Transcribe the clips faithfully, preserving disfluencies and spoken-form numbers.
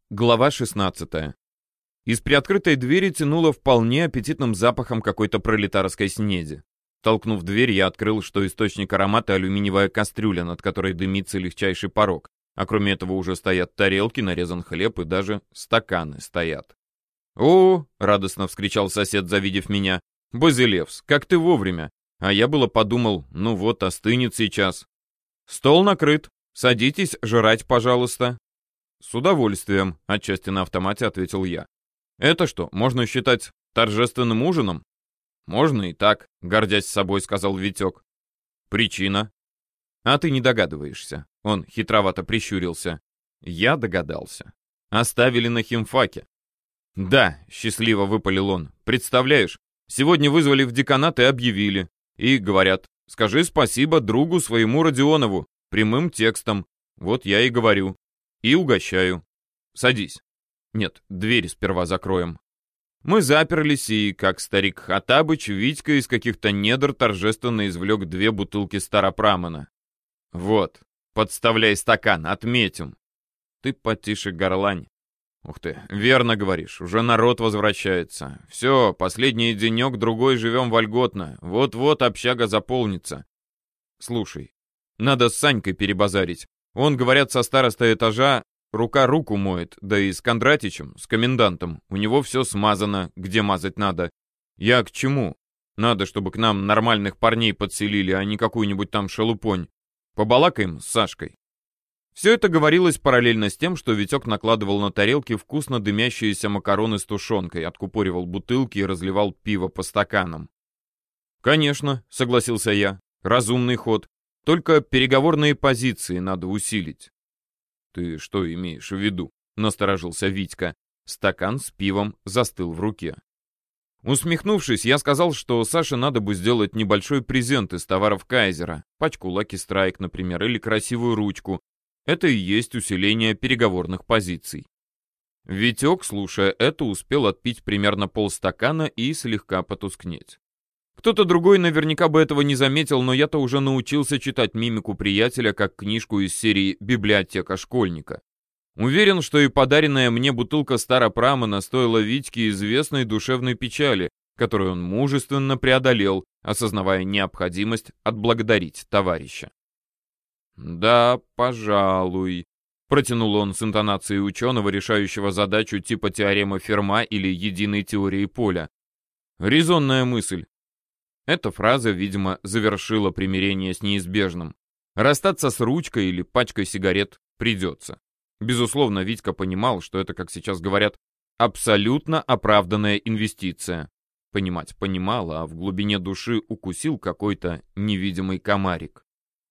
Глава шестнадцатая. Из приоткрытой двери тянуло вполне аппетитным запахом какой-то пролетарской снеди. Толкнув дверь, я открыл, что источник аромата — алюминиевая кастрюля, над которой дымится легчайший порог, а кроме этого уже стоят тарелки, нарезан хлеб и даже стаканы стоят. «О!» — радостно вскричал сосед, завидев меня. «Базилевс, как ты вовремя!» А я было подумал, ну вот, остынет сейчас. «Стол накрыт. Садитесь, жрать, пожалуйста». «С удовольствием», — отчасти на автомате ответил я. «Это что, можно считать торжественным ужином?» «Можно и так», — гордясь собой, сказал Витек. «Причина?» «А ты не догадываешься». Он хитровато прищурился. «Я догадался. Оставили на химфаке». «Да», — счастливо выпалил он. «Представляешь, сегодня вызвали в деканат и объявили. И говорят, скажи спасибо другу своему Родионову, прямым текстом. Вот я и говорю. И угощаю. Садись. Нет, дверь сперва закроем». Мы заперлись, и, как старик Хаттабыч, Витька из каких-то недр торжественно извлек две бутылки Старопрамена. «Вот, подставляй стакан, отметим». «Ты потише горлань». «Ух ты, верно говоришь, уже народ возвращается. Все, последний денек-другой живем вольготно. Вот-вот общага заполнится». «Слушай, надо с Санькой перебазарить. Он, говорят, со староста этажа рука руку моет, да и с Кондратичем, с комендантом. У него все смазано, где мазать надо. Я к чему? Надо, чтобы к нам нормальных парней подселили, а не какую-нибудь там шелупонь. Побалакаем с Сашкой». Все это говорилось параллельно с тем, что Витек накладывал на тарелки вкусно дымящиеся макароны с тушенкой, откупоривал бутылки и разливал пиво по стаканам. «Конечно», — согласился я, — «разумный ход. Только переговорные позиции надо усилить». «Ты что имеешь в виду?» — насторожился Витька. Стакан с пивом застыл в руке. Усмехнувшись, я сказал, что Саше надо бы сделать небольшой презент из товаров Кайзера, пачку Lucky Strike, например, или красивую ручку. Это и есть усиление переговорных позиций. Витек, слушая это, успел отпить примерно полстакана и слегка потускнеть. Кто-то другой наверняка бы этого не заметил, но я-то уже научился читать мимику приятеля как книжку из серии «Библиотека школьника». Уверен, что и подаренная мне бутылка Старопрамена стоила Витьке известной душевной печали, которую он мужественно преодолел, осознавая необходимость отблагодарить товарища. «Да, пожалуй», — протянул он с интонацией ученого, решающего задачу типа теоремы Ферма или единой теории поля. «Резонная мысль». Эта фраза, видимо, завершила примирение с неизбежным. Расстаться с ручкой или пачкой сигарет придется. Безусловно, Витька понимал, что это, как сейчас говорят, абсолютно оправданная инвестиция. Понимать понимал, а в глубине души укусил какой-то невидимый комарик.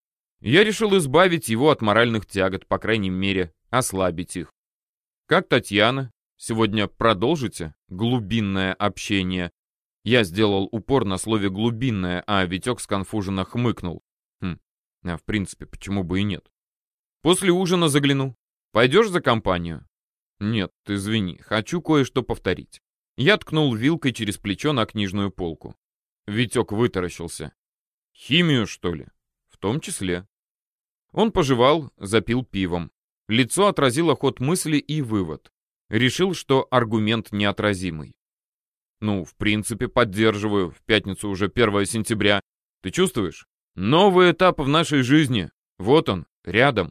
Я решил избавить его от моральных тягот, по крайней мере, ослабить их. «Как Татьяна? Сегодня продолжите глубинное общение?» Я сделал упор на слове «глубинное», а Витек сконфуженно хмыкнул. Хм, а в принципе, почему бы и нет? «После ужина загляну. Пойдешь за компанию?» «Нет, извини, хочу кое-что повторить». Я ткнул вилкой через плечо на книжную полку. Витек вытаращился. «Химию, что ли?» «В том числе». Он пожевал, запил пивом. Лицо отразило ход мысли и вывод. Решил, что аргумент неотразимый. «Ну, в принципе, поддерживаю. В пятницу уже первое сентября. Ты чувствуешь? Новый этап в нашей жизни. Вот он, рядом».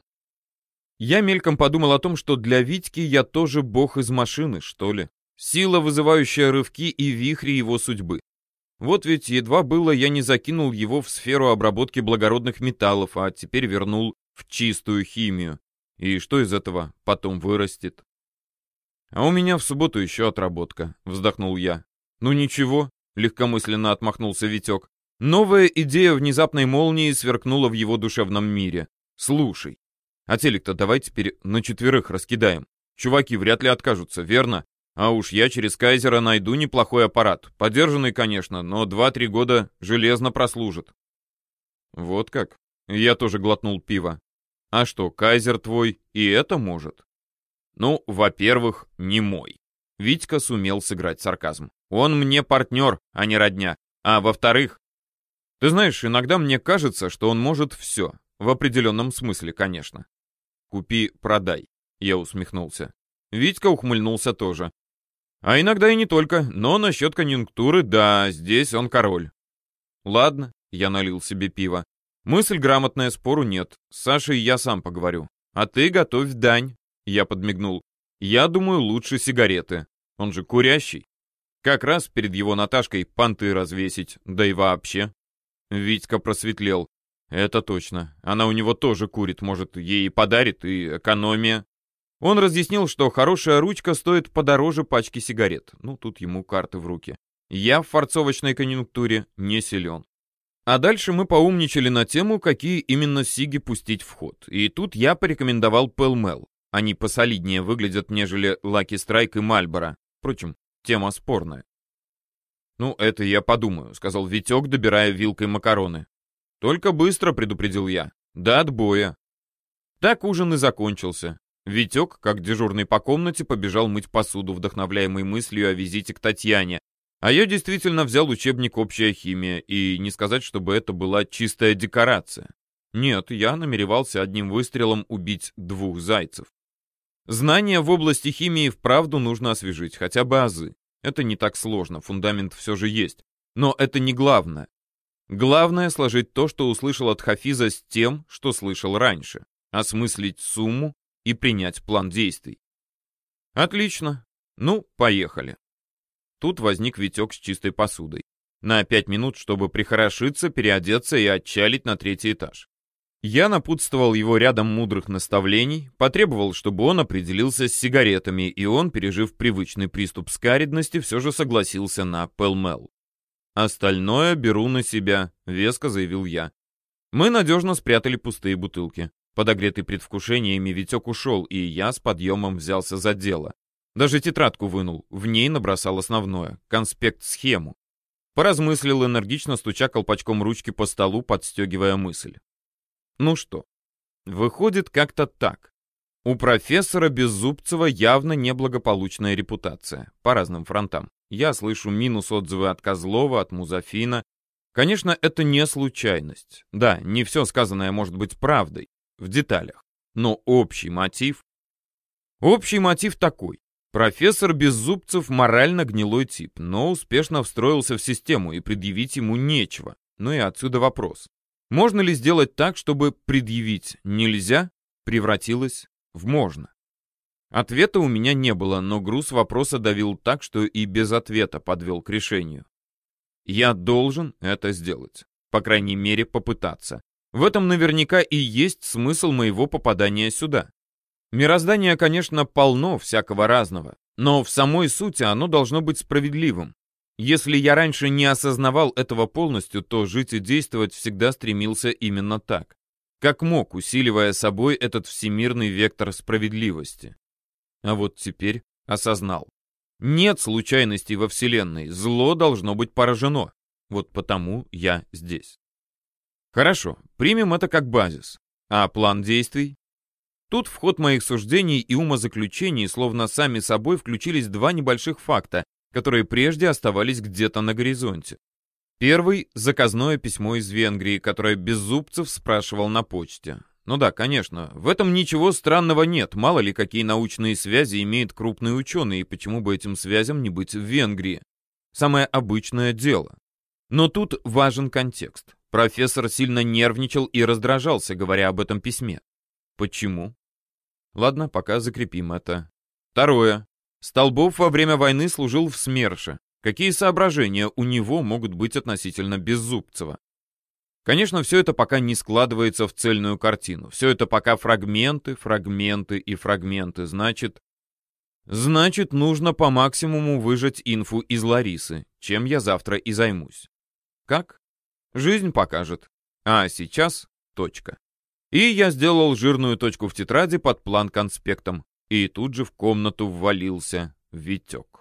Я мельком подумал о том, что для Витьки я тоже бог из машины, что ли. Сила, вызывающая рывки и вихри его судьбы. Вот ведь едва было я не закинул его в сферу обработки благородных металлов, а теперь вернул в чистую химию. И что из этого потом вырастет? «А у меня в субботу еще отработка», — вздохнул я. «Ну ничего», — легкомысленно отмахнулся Витек. Новая идея внезапной молнии сверкнула в его душевном мире. «Слушай, а телек-то давай теперь на четверых раскидаем. Чуваки вряд ли откажутся, верно? А уж я через Кайзера найду неплохой аппарат. Подержанный, конечно, но два-три года железно прослужит». «Вот как?» Я тоже глотнул пиво. «А что, Кайзер твой и это может?» «Ну, во-первых, не мой». Витька сумел сыграть сарказм. «Он мне партнер, а не родня. А во-вторых, ты знаешь, иногда мне кажется, что он может все. В определенном смысле, конечно». «Купи, продай», — я усмехнулся. Витька ухмыльнулся тоже. А иногда и не только, но насчет конъюнктуры, да, здесь он король. Ладно, я налил себе пиво. Мысль грамотная, спору нет. С Сашей я сам поговорю. А ты готовь дань. Я подмигнул. Я думаю, лучше сигареты. Он же курящий. Как раз перед его Наташкой понты развесить, да и вообще. Витька просветлел. Это точно. Она у него тоже курит, может, ей и подарит, и экономия. Он разъяснил, что хорошая ручка стоит подороже пачки сигарет. Ну, тут ему карты в руки. Я в форцовочной конъюнктуре не силен. А дальше мы поумничали на тему, какие именно сиги пустить в ход. И тут я порекомендовал Pall Mall. Они посолиднее выглядят, нежели Lucky Strike и Marlboro. Впрочем, тема спорная. «Ну, это я подумаю», — сказал Витек, добирая вилкой макароны. «Только быстро», — предупредил я. «До отбоя». Так ужин и закончился. Витек, как дежурный по комнате, побежал мыть посуду, вдохновляемый мыслью о визите к Татьяне. А я действительно взял учебник «Общая химия», и не сказать, чтобы это была чистая декорация. Нет, я намеревался одним выстрелом убить двух зайцев. Знания в области химии вправду нужно освежить, хотя бы азы. Это не так сложно, фундамент все же есть. Но это не главное. Главное — сложить то, что услышал от Хафиза, с тем, что слышал раньше. Осмыслить сумму и принять план действий. Отлично. Ну, поехали. Тут возник Витек с чистой посудой. На пять минут, чтобы прихорошиться, переодеться и отчалить на третий этаж. Я напутствовал его рядом мудрых наставлений, потребовал, чтобы он определился с сигаретами, и он, пережив привычный приступ скаридности, все же согласился на Pall Mall. «Остальное беру на себя», — веско заявил я. Мы надежно спрятали пустые бутылки. Подогретый предвкушениями, Витек ушел, и я с подъемом взялся за дело. Даже тетрадку вынул, в ней набросал основное — конспект-схему. Поразмыслил, энергично стуча колпачком ручки по столу, подстегивая мысль. Ну что, выходит как-то так. У профессора Беззубцева явно неблагополучная репутация, по разным фронтам. Я слышу минус отзывы от Козлова, от Музафина. Конечно, это не случайность. Да, не все сказанное может быть правдой, в деталях. Но общий мотив... Общий мотив такой. Профессор Беззубцев морально гнилой тип, но успешно встроился в систему, и предъявить ему нечего. Ну и отсюда вопрос. Можно ли сделать так, чтобы предъявить нельзя превратилось в можно? Ответа у меня не было, но груз вопроса давил так, что и без ответа подвел к решению. Я должен это сделать. По крайней мере, попытаться. В этом наверняка и есть смысл моего попадания сюда. Мироздание, конечно, полно всякого разного, но в самой сути оно должно быть справедливым. Если я раньше не осознавал этого полностью, то жить и действовать всегда стремился именно так. Как мог, усиливая собой этот всемирный вектор справедливости. А вот теперь осознал. Нет случайностей во Вселенной, зло должно быть поражено. Вот потому я здесь. Хорошо, примем это как базис. А план действий? Тут в ход моих суждений и умозаключений словно сами собой включились два небольших факта, которые прежде оставались где-то на горизонте. Первый — заказное письмо из Венгрии, которое Беззубцев спрашивал на почте. Ну да, конечно, в этом ничего странного нет, мало ли какие научные связи имеет крупный ученый, и почему бы этим связям не быть в Венгрии. Самое обычное дело. Но тут важен контекст. Профессор сильно нервничал и раздражался, говоря об этом письме. Почему? Ладно, пока закрепим это. Второе. Столбов во время войны служил в СМЕРШе. Какие соображения у него могут быть относительно Беззубцева? Конечно, все это пока не складывается в цельную картину. Все это пока фрагменты, фрагменты и фрагменты. Значит, значит, нужно по максимуму выжать инфу из Ларисы, чем я завтра и займусь. Как? Жизнь покажет. А сейчас точка. И я сделал жирную точку в тетради под план конспектом. И тут же в комнату ввалился Витек.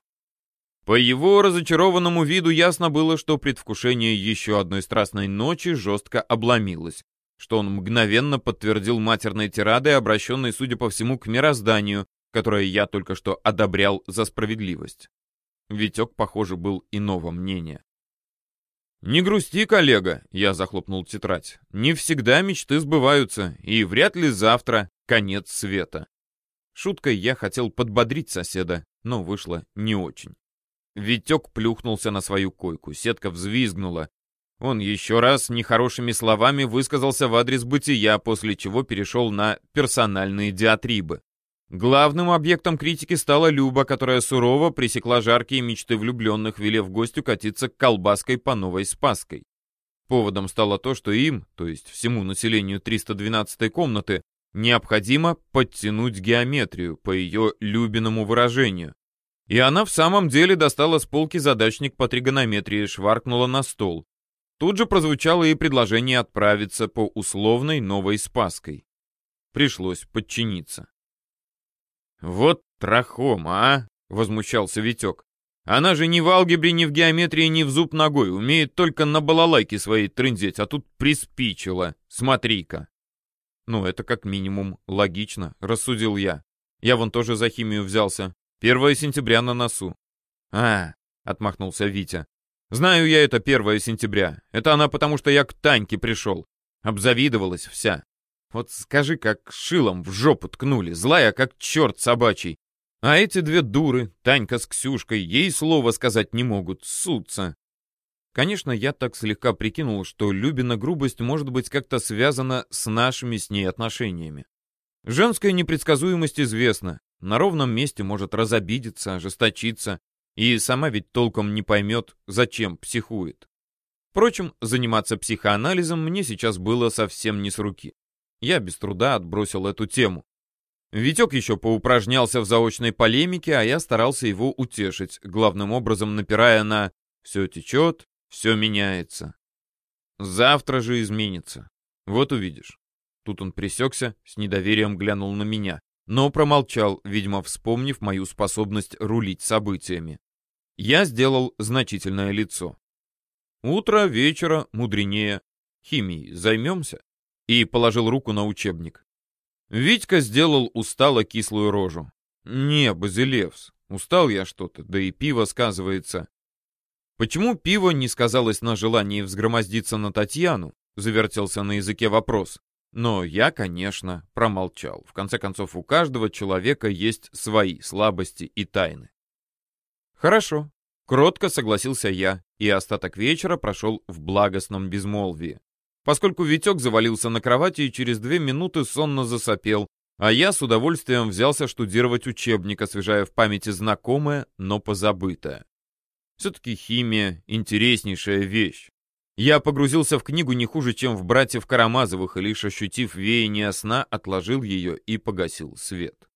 По его разочарованному виду ясно было, что предвкушение еще одной страстной ночи жестко обломилось, что он мгновенно подтвердил матерной тирадой, обращенной, судя по всему, к мирозданию, которое я только что одобрял за справедливость. Витек, похоже, был иного мнения. «Не грусти, коллега», — я захлопнул тетрадь. «Не всегда мечты сбываются, и вряд ли завтра конец света. Шуткой я хотел подбодрить соседа, но вышло не очень. Витек плюхнулся на свою койку, сетка взвизгнула. Он еще раз нехорошими словами высказался в адрес бытия, после чего перешел на персональные диатрибы. Главным объектом критики стала Люба, которая сурово пресекла жаркие мечты влюбленных, велев гостю катиться к колбаской по Новой Спасской. Поводом стало то, что им, то есть всему населению триста двенадцатой комнаты, необходимо подтянуть геометрию, по ее Любиному выражению. И она в самом деле достала с полки задачник по тригонометрии и шваркнула на стол. Тут же прозвучало и предложение отправиться по условной Новой Спасской. Пришлось подчиниться. «Вот трахома, а!» — возмущался Витек. «Она же ни в алгебре, ни в геометрии, ни в зуб ногой, умеет только на балалайке своей трындеть, а тут приспичило. Смотри-ка!» «Ну, это как минимум логично», — рассудил я. «Я вон тоже за химию взялся. Первое сентября на носу». «А!» — отмахнулся Витя. «Знаю я это первое сентября. Это она потому, что я к Таньке пришел. Обзавидовалась вся. Вот скажи, как шилом в жопу ткнули, злая, как черт собачий. А эти две дуры, Танька с Ксюшкой, ей слова сказать не могут, ссутся». Конечно, я так слегка прикинул, что Любина грубость может быть как-то связана с нашими с ней отношениями. Женская непредсказуемость известна. На ровном месте может разобидеться, ожесточиться, и сама ведь толком не поймет, зачем психует. Впрочем, заниматься психоанализом мне сейчас было совсем не с руки. Я без труда отбросил эту тему. Витек еще поупражнялся в заочной полемике, а я старался его утешить, главным образом напирая на «все течет, все меняется». Завтра же изменится. Вот увидишь. Тут он пресекся, с недоверием глянул на меня, но промолчал, видимо, вспомнив мою способность рулить событиями. Я сделал значительное лицо. Утро, вечера, мудренее. Химией займемся? И положил руку на учебник. Витька сделал устало кислую рожу. Не, Базилевс, устал я что-то, да и пиво сказывается. Почему пиво не сказалось на желании взгромоздиться на Татьяну? Завертелся на языке вопрос. Но я, конечно, промолчал. В конце концов, у каждого человека есть свои слабости и тайны. Хорошо, кротко согласился я, и остаток вечера прошел в благостном безмолвии. Поскольку Витек завалился на кровати и через две минуты сонно засопел, а я с удовольствием взялся штудировать учебник, освежая в памяти знакомое, но позабытое. Все-таки химия — интереснейшая вещь. Я погрузился в книгу не хуже, чем в «Братьев Карамазовых», и лишь ощутив веяние сна, отложил ее и погасил свет.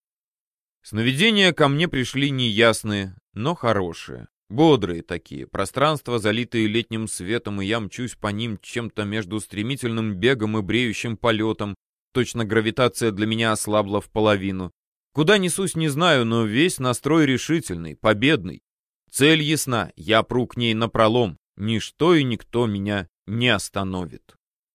Сновидения ко мне пришли неясные, но хорошие. Бодрые такие, пространства, залитые летним светом, и я мчусь по ним чем-то между стремительным бегом и бреющим полетом. Точно гравитация для меня ослабла в половину. Куда несусь, не знаю, но весь настрой решительный, победный. Цель ясна, я пру к ней напролом. Ничто и никто меня не остановит.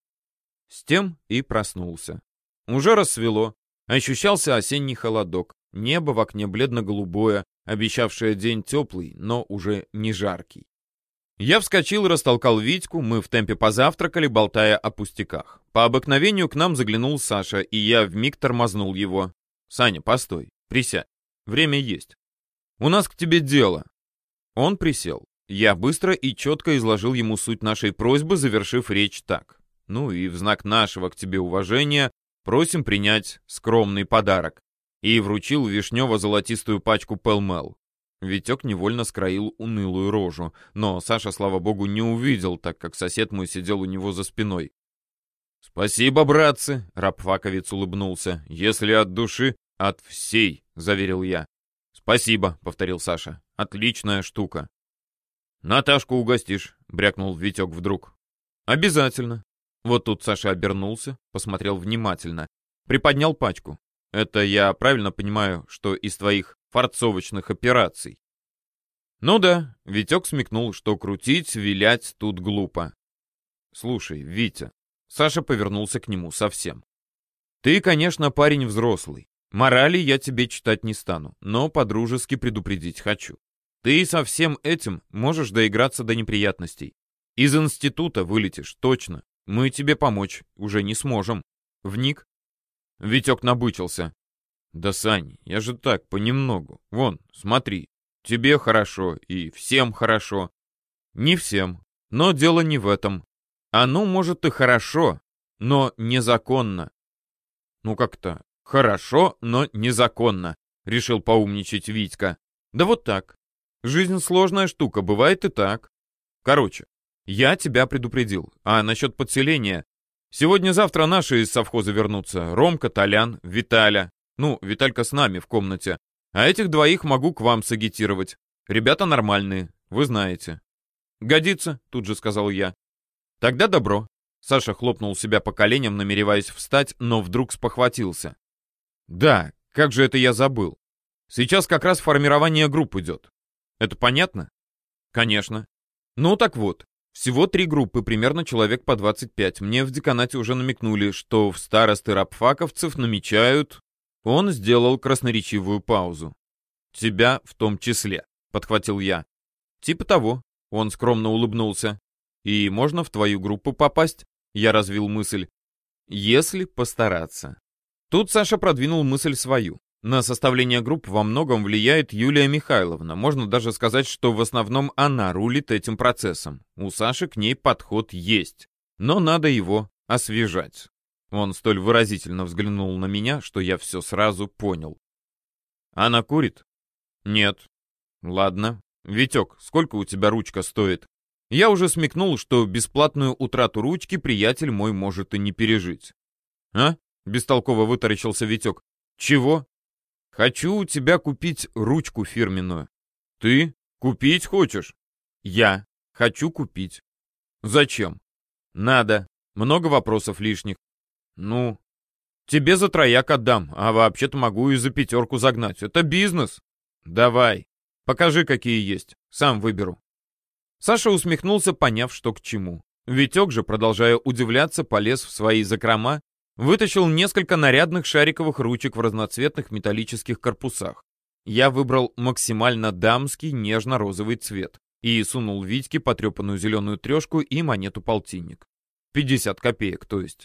С тем и проснулся. Уже рассвело, ощущался осенний холодок. Небо в окне бледно-голубое, обещавшее день теплый, но уже не жаркий. Я вскочил и растолкал Витьку, мы в темпе позавтракали, болтая о пустяках. По обыкновению к нам заглянул Саша, и я вмиг тормознул его. «Саня, постой, присядь, время есть. У нас к тебе дело». Он присел. Я быстро и четко изложил ему суть нашей просьбы, завершив речь так. «Ну и в знак нашего к тебе уважения просим принять скромный подарок». И вручил вишнево-золотистую пачку Пэл-Мэл. Витек невольно скроил унылую рожу, но Саша, слава богу, не увидел, так как сосед мой сидел у него за спиной. «Спасибо, братцы!» — рабфаковец улыбнулся. «Если от души, от всей!» — заверил я. «Спасибо!» — повторил Саша. «Отличная штука!» «Наташку угостишь!» — брякнул Витек вдруг. «Обязательно!» Вот тут Саша обернулся, посмотрел внимательно, приподнял пачку. «Это я правильно понимаю, что из твоих форцовочных операций?» «Ну да», — Витек смекнул, что крутить, вилять тут глупо. «Слушай, Витя», — Саша повернулся к нему совсем. «Ты, конечно, парень взрослый. Морали я тебе читать не стану, но по-дружески предупредить хочу. Ты со всем этим можешь доиграться до неприятностей. Из института вылетишь, точно. Мы тебе помочь уже не сможем. Вник?» Витек набычился. Да, Сань, я же так, понемногу. Вон, смотри, тебе хорошо и всем хорошо. Не всем, но дело не в этом. Оно, может, и хорошо, но незаконно. Ну как-то хорошо, но незаконно, решил поумничать Витька. Да вот так. Жизнь сложная штука, бывает и так. Короче, я тебя предупредил. А насчет подселения? Сегодня-завтра наши из совхоза вернутся. Ромка, Толян, Виталя. Ну, Виталька с нами в комнате. А этих двоих могу к вам сагитировать. Ребята нормальные, вы знаете. Годится, тут же сказал я. Тогда добро. Саша хлопнул себя по коленям, намереваясь встать, но вдруг спохватился. Да, как же это я забыл. Сейчас как раз формирование групп идет. Это понятно? Конечно. Ну так вот, всего три группы, примерно человек по двадцать пять. Мне в деканате уже намекнули, что в старосты рабфаковцев намечают... Он сделал красноречивую паузу. «Тебя в том числе», — подхватил я. «Типа того», — он скромно улыбнулся. «И можно в твою группу попасть?» — я развил мысль. «Если постараться». Тут Саша продвинул мысль свою. На составление групп во многом влияет Юлия Михайловна. Можно даже сказать, что в основном она рулит этим процессом. У Саши к ней подход есть, но надо его освежать. Он столь выразительно взглянул на меня, что я все сразу понял. Она курит? Нет. Ладно. Витек, сколько у тебя ручка стоит? Я уже смекнул, что бесплатную утрату ручки приятель мой может и не пережить. А? Бестолково вытаращился Витек. Чего? Хочу у тебя купить ручку фирменную. Ты? Купить хочешь? Я. Хочу купить. Зачем? Надо. Много вопросов лишних. Ну, тебе за трояк отдам, а вообще-то могу и за пятерку загнать. Это бизнес. Давай, покажи, какие есть. Сам выберу. Саша усмехнулся, поняв, что к чему. Витек же, продолжая удивляться, полез в свои закрома, вытащил несколько нарядных шариковых ручек в разноцветных металлических корпусах. Я выбрал максимально дамский нежно-розовый цвет и сунул Витьке потрепанную зеленую трешку и монету-полтинник. пятьдесят копеек, то есть.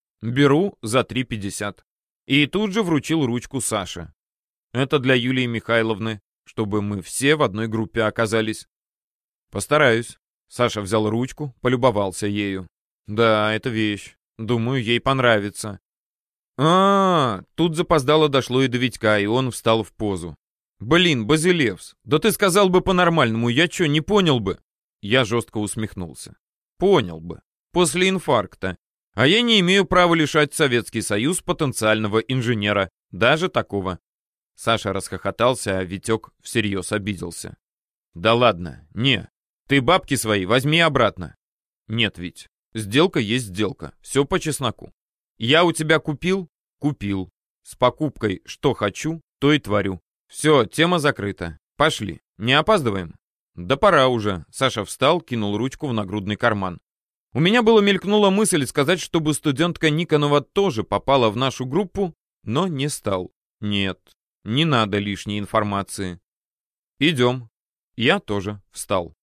Беру за три пятьдесят. И тут же вручил ручку Саше. Это для Юлии Михайловны, чтобы мы все в одной группе оказались. Постараюсь. Саша взял ручку, полюбовался ею. Да, это вещь. Думаю, ей понравится. А, -а, -а тут запоздало дошло и до Витька, и он встал в позу. Блин, Базилевс, да ты сказал бы по-нормальному, я чё, не понял бы? Я жестко усмехнулся. Понял бы. После инфаркта. А я не имею права лишать Советский Союз потенциального инженера, даже такого. Саша расхохотался, а Витек всерьез обиделся. Да ладно, не. Ты бабки свои возьми обратно. Нет, Вить, сделка есть сделка, все по чесноку. Я у тебя купил? Купил. С покупкой что хочу, то и творю. Все, тема закрыта. Пошли, не опаздываем? Да пора уже. Саша встал, кинул ручку в нагрудный карман. У меня было мелькнула мысль сказать, чтобы студентка Никонова тоже попала в нашу группу, но не стал. Нет, не надо лишней информации. Идем. Я тоже встал.